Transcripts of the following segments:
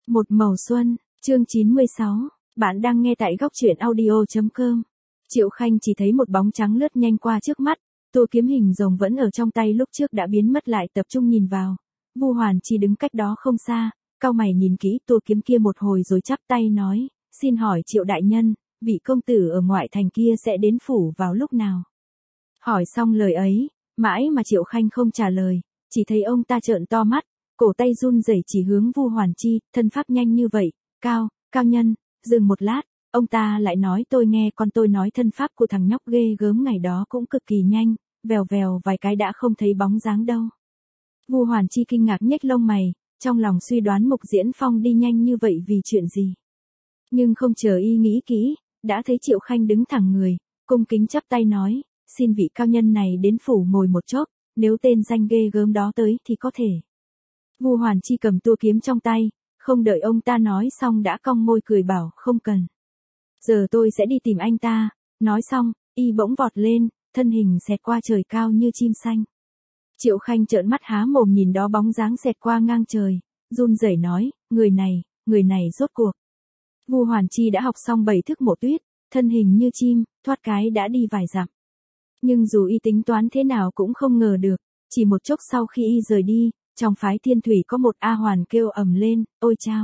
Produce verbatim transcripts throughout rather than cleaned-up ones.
Một màu xuân, chương chín mươi sáu, bạn đang nghe tại góc truyện audio chấm com. Triệu Khanh chỉ thấy một bóng trắng lướt nhanh qua trước mắt, tua kiếm hình rồng vẫn ở trong tay lúc trước đã biến mất lại tập trung nhìn vào. Vu Hoàn Chi đứng cách đó không xa, cau mày nhìn kỹ tua kiếm kia một hồi rồi chắp tay nói, xin hỏi Triệu đại nhân, vị công tử ở ngoại thành kia sẽ đến phủ vào lúc nào? Hỏi xong lời ấy, mãi mà Triệu Khanh không trả lời, chỉ thấy ông ta trợn to mắt, cổ tay run rẩy chỉ hướng Vu Hoàn Chi, thân pháp nhanh như vậy, cao, cao nhân, dừng một lát, ông ta lại nói tôi nghe con tôi nói thân pháp của thằng nhóc ghê gớm ngày đó cũng cực kỳ nhanh, vèo vèo vài cái đã không thấy bóng dáng đâu. Vu Hoàn Chi kinh ngạc nhếch lông mày, trong lòng suy đoán Mục Diễn Phong đi nhanh như vậy vì chuyện gì. Nhưng không chờ y nghĩ kỹ, đã thấy Triệu Khanh đứng thẳng người, cung kính chắp tay nói, xin vị cao nhân này đến phủ ngồi một chốc, nếu tên danh ghê gớm đó tới thì có thể. Vu Hoàn Chi cầm tua kiếm trong tay, không đợi ông ta nói xong đã cong môi cười bảo không cần. Giờ tôi sẽ đi tìm anh ta, nói xong, y bỗng vọt lên, thân hình xẹt qua trời cao như chim xanh. Triệu Khanh trợn mắt há mồm nhìn đó bóng dáng xẹt qua ngang trời, run rẩy nói, người này, người này rốt cuộc. Vu Hoàn Chi đã học xong bảy thức mộ tuyết, thân hình như chim, thoát cái đã đi vài dặm. Nhưng dù y tính toán thế nào cũng không ngờ được, chỉ một chốc sau khi y rời đi, trong phái Thiên Thủy có một A Hoàn kêu ầm lên, ôi chao.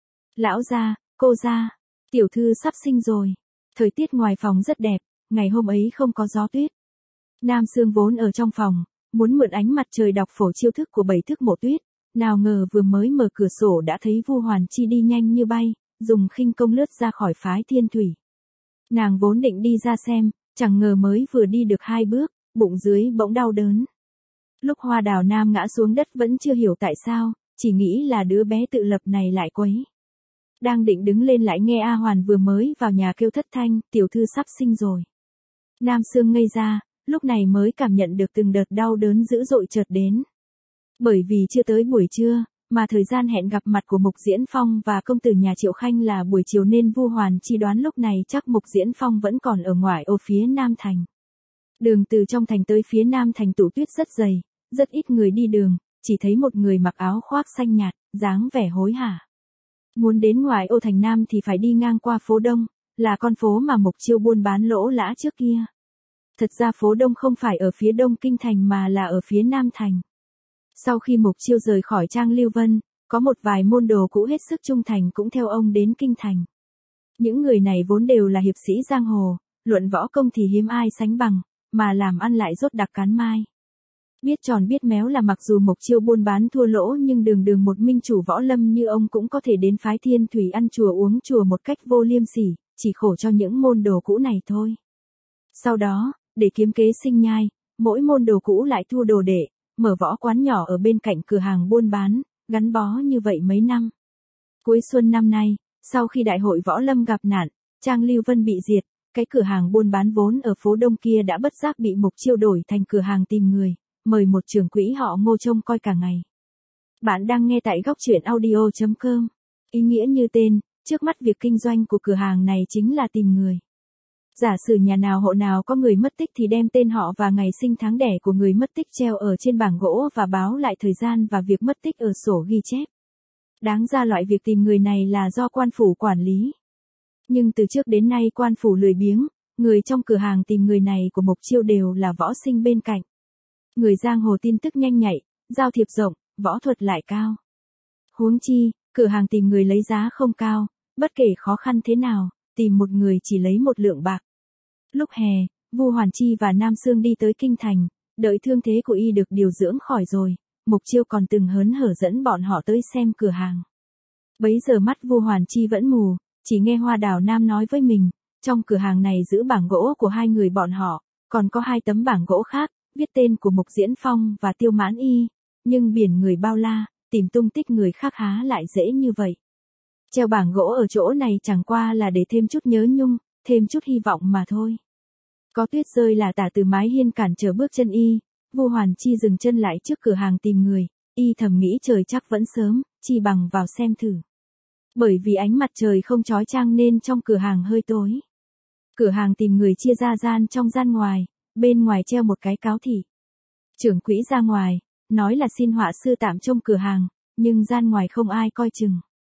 Lão gia, cô gia, tiểu thư sắp sinh rồi. Thời tiết ngoài phòng rất đẹp, ngày hôm ấy không có gió tuyết. Nam Sương vốn ở trong phòng, muốn mượn ánh mặt trời đọc phổ chiêu thức của bảy thức mộ tuyết, nào ngờ vừa mới mở cửa sổ đã thấy Vu Hoàn Chi đi nhanh như bay, dùng khinh công lướt ra khỏi phái Thiên Thủy. Nàng vốn định đi ra xem, chẳng ngờ mới vừa đi được hai bước, bụng dưới bỗng đau đớn. Lúc Hoa Đào Nam ngã xuống đất vẫn chưa hiểu tại sao, chỉ nghĩ là đứa bé tự lập này lại quấy. Đang định đứng lên lại nghe A Hoàn vừa mới vào nhà kêu thất thanh, tiểu thư sắp sinh rồi. Nam Sương ngây ra, lúc này mới cảm nhận được từng đợt đau đớn dữ dội chợt đến. Bởi vì chưa tới buổi trưa, mà thời gian hẹn gặp mặt của Mục Diễn Phong và công tử nhà Triệu Khanh là buổi chiều nên Vu Hoàn Chi đoán lúc này chắc Mục Diễn Phong vẫn còn ở ngoại ô phía Nam Thành. Đường từ trong thành tới phía Nam Thành tụ tuyết rất dày, rất ít người đi đường, chỉ thấy một người mặc áo khoác xanh nhạt, dáng vẻ hối hả. Muốn đến ngoài ô thành Nam thì phải đi ngang qua phố Đông, là con phố mà Mục Chiêu buôn bán lỗ lã trước kia. Thật ra phố Đông không phải ở phía Đông Kinh Thành mà là ở phía Nam Thành. Sau khi Mục Chiêu rời khỏi Trang Lưu Vân, có một vài môn đồ cũ hết sức trung thành cũng theo ông đến Kinh Thành. Những người này vốn đều là hiệp sĩ giang hồ, luận võ công thì hiếm ai sánh bằng, mà làm ăn lại rốt đặc cán mai. Biết tròn biết méo là mặc dù Mục Chiêu buôn bán thua lỗ nhưng đường đường một minh chủ võ lâm như ông cũng có thể đến phái Thiên Thủy ăn chùa uống chùa một cách vô liêm sỉ, chỉ khổ cho những môn đồ cũ này thôi. Sau đó, để kiếm kế sinh nhai, mỗi môn đồ cũ lại thu đồ đệ, mở võ quán nhỏ ở bên cạnh cửa hàng buôn bán, gắn bó như vậy mấy năm. Cuối xuân năm nay, sau khi đại hội võ lâm gặp nạn, Trang Lưu Vân bị diệt, cái cửa hàng buôn bán vốn ở phố Đông kia đã bất giác bị Mục Chiêu đổi thành cửa hàng tìm người, mời một trưởng quỹ họ Ngô trông coi cả ngày. Bạn đang nghe tại góc truyện audio chấm com. Ý nghĩa như tên, trước mắt việc kinh doanh của cửa hàng này chính là tìm người. Giả sử nhà nào hộ nào có người mất tích thì đem tên họ và ngày sinh tháng đẻ của người mất tích treo ở trên bảng gỗ và báo lại thời gian và việc mất tích ở sổ ghi chép. Đáng ra loại việc tìm người này là do quan phủ quản lý. Nhưng từ trước đến nay quan phủ lười biếng, người trong cửa hàng tìm người này của Mục Chiêu đều là võ sinh bên cạnh. Người giang hồ tin tức nhanh nhạy, giao thiệp rộng, võ thuật lại cao. Huống chi, cửa hàng tìm người lấy giá không cao, bất kể khó khăn thế nào, tìm một người chỉ lấy một lượng bạc. Lúc hè, Vu Hoàn Chi và Nam Sương đi tới Kinh Thành, đợi thương thế của y được điều dưỡng khỏi rồi, Mục Chiêu còn từng hớn hở dẫn bọn họ tới xem cửa hàng. Bấy giờ mắt Vu Hoàn Chi vẫn mù, chỉ nghe Hoa Đào Nam nói với mình, trong cửa hàng này giữ bảng gỗ của hai người bọn họ, còn có hai tấm bảng gỗ khác, viết tên của Mục Diễn Phong và Tiêu Mãn Y, nhưng biển người bao la, tìm tung tích người khác há lại dễ như vậy. Treo bảng gỗ ở chỗ này chẳng qua là để thêm chút nhớ nhung, thêm chút hy vọng mà thôi. Có tuyết rơi là tả từ mái hiên cản trở bước chân y, Vu Hoàn Chi dừng chân lại trước cửa hàng tìm người, y thầm nghĩ trời chắc vẫn sớm, chi bằng vào xem thử. Bởi vì ánh mặt trời không chói chang nên trong cửa hàng hơi tối. Cửa hàng tìm người chia ra gian trong gian ngoài, bên ngoài treo một cái cáo thị. Trưởng quỹ ra ngoài, nói là xin họa sư tạm trông cửa hàng, nhưng gian ngoài không ai coi chừng.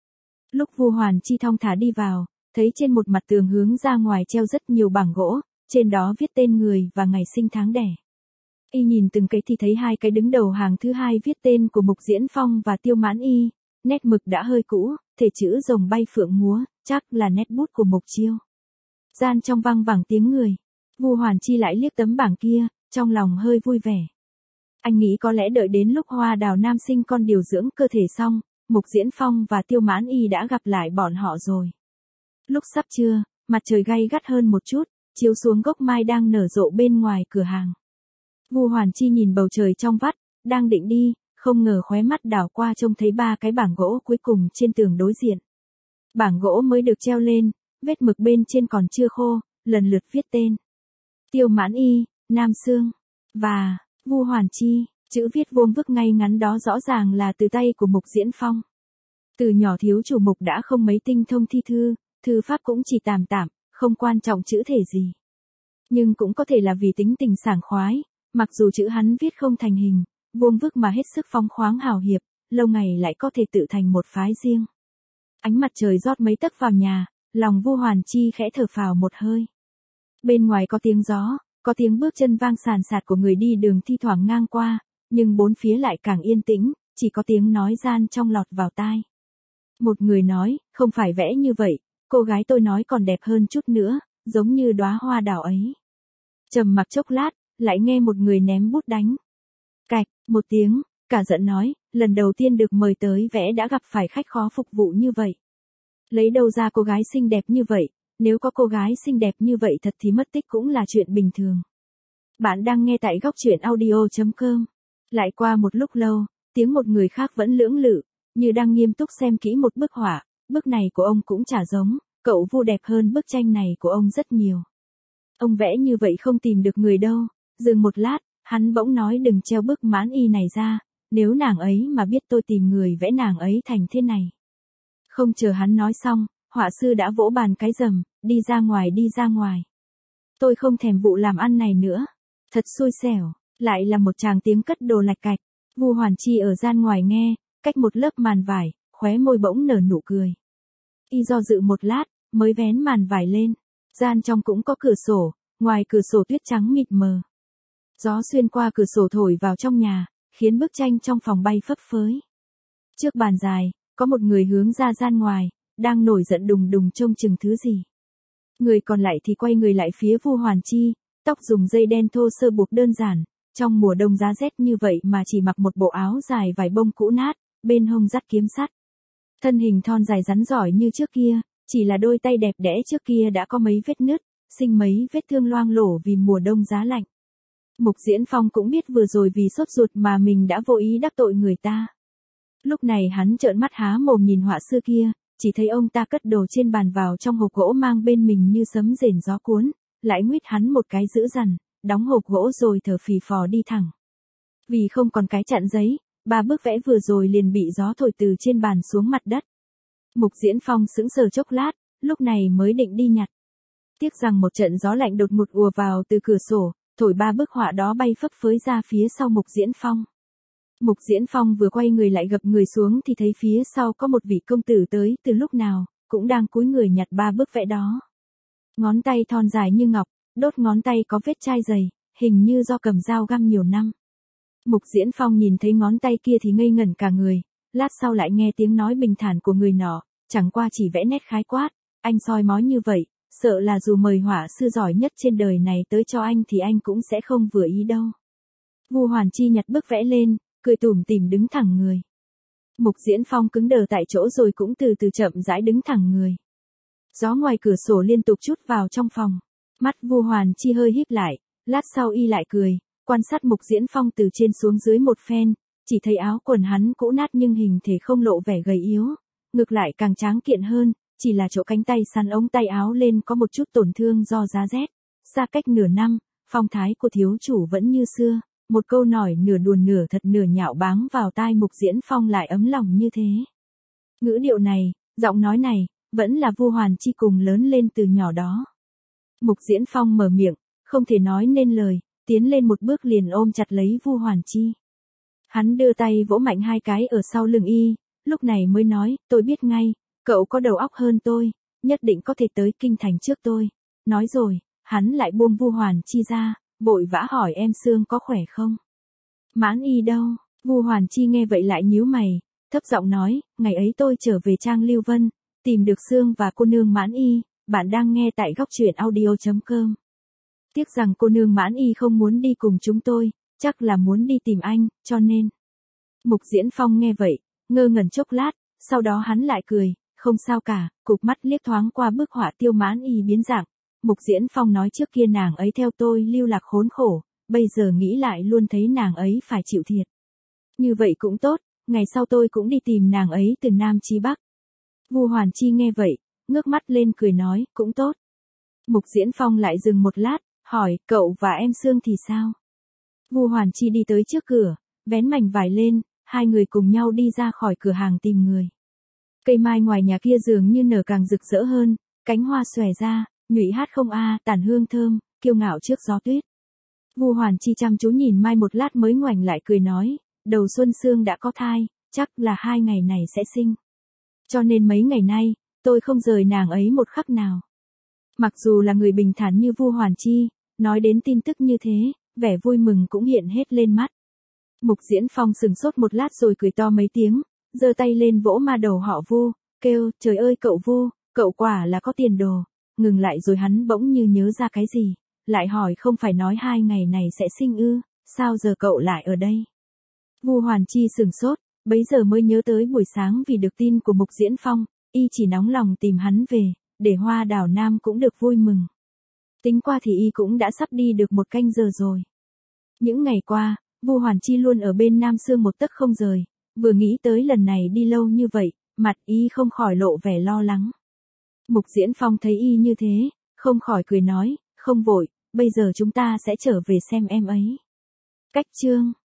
Lúc Vu Hoàn Chi thong thả đi vào, thấy trên một mặt tường hướng ra ngoài treo rất nhiều bảng gỗ, trên đó viết tên người và ngày sinh tháng đẻ. Y nhìn từng cái thì thấy hai cái đứng đầu hàng thứ hai viết tên của Mục Diễn Phong và Tiêu Mãn Y, nét mực đã hơi cũ, thể chữ rồng bay phượng múa, chắc là nét bút của Mục Chiêu. Gian trong vang vẳng tiếng người, Vu Hoàn Chi lại liếc tấm bảng kia, trong lòng hơi vui vẻ. Anh nghĩ có lẽ đợi đến lúc Hoa Đào Nam sinh con điều dưỡng cơ thể xong, Mục Diễn Phong và Tiêu Mãn Y đã gặp lại bọn họ rồi. Lúc sắp trưa, mặt trời gay gắt hơn một chút, chiếu xuống gốc mai đang nở rộ bên ngoài cửa hàng. Vu Hoàn Chi nhìn bầu trời trong vắt, đang định đi, không ngờ khóe mắt đảo qua trông thấy ba cái bảng gỗ cuối cùng trên tường đối diện. Bảng gỗ mới được treo lên, vết mực bên trên còn chưa khô, lần lượt viết tên. Tiêu Mãn Y, Nam Sương, và Vu Hoàn Chi, chữ viết vuông vức ngay ngắn đó rõ ràng là từ tay của Mục Diễn Phong. Từ nhỏ thiếu chủ Mục đã không mấy tinh thông thi thư, thư pháp cũng chỉ tạm tạm, không quan trọng chữ thể gì. Nhưng cũng có thể là vì tính tình sảng khoái, mặc dù chữ hắn viết không thành hình, vuông vức mà hết sức phóng khoáng hào hiệp, lâu ngày lại có thể tự thành một phái riêng. Ánh mặt trời rót mấy tấc vào nhà, lòng Vu Hoàn Chi khẽ thở phào một hơi. Bên ngoài có tiếng gió, có tiếng bước chân vang sàn sạt của người đi đường thi thoảng ngang qua, nhưng bốn phía lại càng yên tĩnh, chỉ có tiếng nói gian trong lọt vào tai. Một người nói, không phải vẽ như vậy, cô gái tôi nói còn đẹp hơn chút nữa, giống như đóa hoa đào ấy. Trầm mặc chốc lát, lại nghe một người ném bút đánh. Cạch, một tiếng, cả giận nói, lần đầu tiên được mời tới vẽ đã gặp phải khách khó phục vụ như vậy. Lấy đâu ra cô gái xinh đẹp như vậy, nếu có cô gái xinh đẹp như vậy thật thì mất tích cũng là chuyện bình thường. Bạn đang nghe tại góc truyện audio chấm com. Lại qua một lúc lâu, tiếng một người khác vẫn lưỡng lự, như đang nghiêm túc xem kỹ một bức họa, bức này của ông cũng chả giống, cậu Vu đẹp hơn bức tranh này của ông rất nhiều. Ông vẽ như vậy không tìm được người đâu, dừng một lát, hắn bỗng nói đừng treo bức Mãn Y này ra, nếu nàng ấy mà biết tôi tìm người vẽ nàng ấy thành thế này. Không chờ hắn nói xong, họa sư đã vỗ bàn cái rầm, đi ra ngoài đi ra ngoài. Tôi không thèm vụ làm ăn này nữa. Thật xui xẻo, lại là một tràng tiếng cất đồ lạch cạch. Vu Hoàn Chi ở gian ngoài nghe, cách một lớp màn vải, khóe môi bỗng nở nụ cười. Y do dự một lát, mới vén màn vải lên. Gian trong cũng có cửa sổ, ngoài cửa sổ tuyết trắng mịt mờ. Gió xuyên qua cửa sổ thổi vào trong nhà, khiến bức tranh trong phòng bay phấp phới. Trước bàn dài, có một người hướng ra gian ngoài, đang nổi giận đùng đùng trông chừng thứ gì. Người còn lại thì quay người lại phía Vu Hoàn Chi, tóc dùng dây đen thô sơ buộc đơn giản, trong mùa đông giá rét như vậy mà chỉ mặc một bộ áo dài vải bông cũ nát, bên hông dắt kiếm sắt. Thân hình thon dài rắn giỏi như trước kia, chỉ là đôi tay đẹp đẽ trước kia đã có mấy vết nứt, sinh mấy vết thương loang lổ vì mùa đông giá lạnh. Mục Diễn Phong cũng biết vừa rồi vì sốt ruột mà mình đã vô ý đắc tội người ta. Lúc này hắn trợn mắt há mồm nhìn họa sư kia, chỉ thấy ông ta cất đồ trên bàn vào trong hộp gỗ mang bên mình như sấm rền gió cuốn, lại nguyết hắn một cái dữ dằn, đóng hộp gỗ rồi thở phì phò đi thẳng. Vì không còn cái chặn giấy, ba bức vẽ vừa rồi liền bị gió thổi từ trên bàn xuống mặt đất. Mục Diễn Phong sững sờ chốc lát, lúc này mới định đi nhặt. Tiếc rằng một trận gió lạnh đột ngột ùa vào từ cửa sổ, thổi ba bức họa đó bay phấp phới ra phía sau Mục Diễn Phong. Mục Diễn Phong vừa quay người lại gập người xuống thì thấy phía sau có một vị công tử tới từ lúc nào, cũng đang cúi người nhặt ba bức vẽ đó. Ngón tay thon dài như ngọc, đốt ngón tay có vết chai dày, hình như do cầm dao găm nhiều năm. Mục Diễn Phong nhìn thấy ngón tay kia thì ngây ngẩn cả người, lát sau lại nghe tiếng nói bình thản của người nọ, chẳng qua chỉ vẽ nét khái quát, anh soi mói như vậy, sợ là dù mời họa sư giỏi nhất trên đời này tới cho anh thì anh cũng sẽ không vừa ý đâu. Vu Hoàn Chi nhặt bức vẽ lên, cười tủm tỉm đứng thẳng người. Mục Diễn Phong cứng đờ tại chỗ rồi cũng từ từ chậm rãi đứng thẳng người. Gió ngoài cửa sổ liên tục trút vào trong phòng. Mắt Vu Hoàn Chi hơi híp lại, lát sau y lại cười, quan sát Mục Diễn Phong từ trên xuống dưới một phen, chỉ thấy áo quần hắn cũ nát nhưng hình thể không lộ vẻ gầy yếu, ngược lại càng tráng kiện hơn, chỉ là chỗ cánh tay sắn ống tay áo lên có một chút tổn thương do giá rét. Xa cách nửa năm, phong thái của thiếu chủ vẫn như xưa, một câu nói nửa đùa nửa thật nửa nhạo báng vào tai Mục Diễn Phong lại ấm lòng như thế. Ngữ điệu này, giọng nói này, vẫn là Vu Hoàn Chi cùng lớn lên từ nhỏ đó. Mục Diễn Phong mở miệng, không thể nói nên lời, tiến lên một bước liền ôm chặt lấy Vu Hoàn Chi. Hắn đưa tay vỗ mạnh hai cái ở sau lưng y, lúc này mới nói, tôi biết ngay, cậu có đầu óc hơn tôi, nhất định có thể tới kinh thành trước tôi. Nói rồi, hắn lại buông Vu Hoàn Chi ra, vội vã hỏi em Sương có khỏe không? Mãn Y đâu? Vu Hoàn Chi nghe vậy lại nhíu mày, thấp giọng nói, ngày ấy tôi trở về Trang Lưu Vân, tìm được Sương và cô nương Mãn Y, bạn đang nghe tại góc truyện audio.com. Tiếc rằng cô nương Mãn Y không muốn đi cùng chúng tôi, chắc là muốn đi tìm anh, cho nên. Mục Diễn Phong nghe vậy, ngơ ngẩn chốc lát, sau đó hắn lại cười, không sao cả, cụp mắt liếc thoáng qua bức họa Tiêu Mãn Y biến dạng. Mục Diễn Phong nói trước kia nàng ấy theo tôi lưu lạc khốn khổ, bây giờ nghĩ lại luôn thấy nàng ấy phải chịu thiệt. Như vậy cũng tốt, ngày sau tôi cũng đi tìm nàng ấy từ Nam chí Bắc. Vu Hoàn Chi nghe vậy, ngước mắt lên cười nói, cũng tốt. Mục Diễn Phong lại dừng một lát, hỏi, cậu và em Sương thì sao? Vu Hoàn Chi đi tới trước cửa, vén mảnh vải lên, hai người cùng nhau đi ra khỏi cửa hàng tìm người. Cây mai ngoài nhà kia dường như nở càng rực rỡ hơn, cánh hoa xòe ra, nhụy hát không a, tản hương thơm, kiêu ngạo trước gió tuyết. Vu Hoàn Chi chăm chú nhìn mai một lát mới ngoảnh lại cười nói, đầu xuân Sương đã có thai, chắc là hai ngày này sẽ sinh. Cho nên mấy ngày nay, tôi không rời nàng ấy một khắc nào. Mặc dù là người bình thản như Vu Hoàn Chi, nói đến tin tức như thế, vẻ vui mừng cũng hiện hết lên mắt. Mục Diễn Phong sừng sốt một lát rồi cười to mấy tiếng, giơ tay lên vỗ ma đầu họ Vu, kêu, trời ơi cậu Vu, cậu quả là có tiền đồ. Ngừng lại rồi hắn bỗng như nhớ ra cái gì, lại hỏi không phải nói hai ngày này sẽ sinh ư, sao giờ cậu lại ở đây? Vu Hoàn Chi sừng sốt, bấy giờ mới nhớ tới buổi sáng vì được tin của Mục Diễn Phong, y chỉ nóng lòng tìm hắn về, để Hoa Đảo Nam cũng được vui mừng. Tính qua thì y cũng đã sắp đi được một canh giờ rồi. Những ngày qua, Vu Hoàn Chi luôn ở bên Nam Sương một tấc không rời, vừa nghĩ tới lần này đi lâu như vậy, mặt y không khỏi lộ vẻ lo lắng. Mục Diễn Phong thấy y như thế, không khỏi cười nói, không vội, bây giờ chúng ta sẽ trở về xem em ấy. Cách chương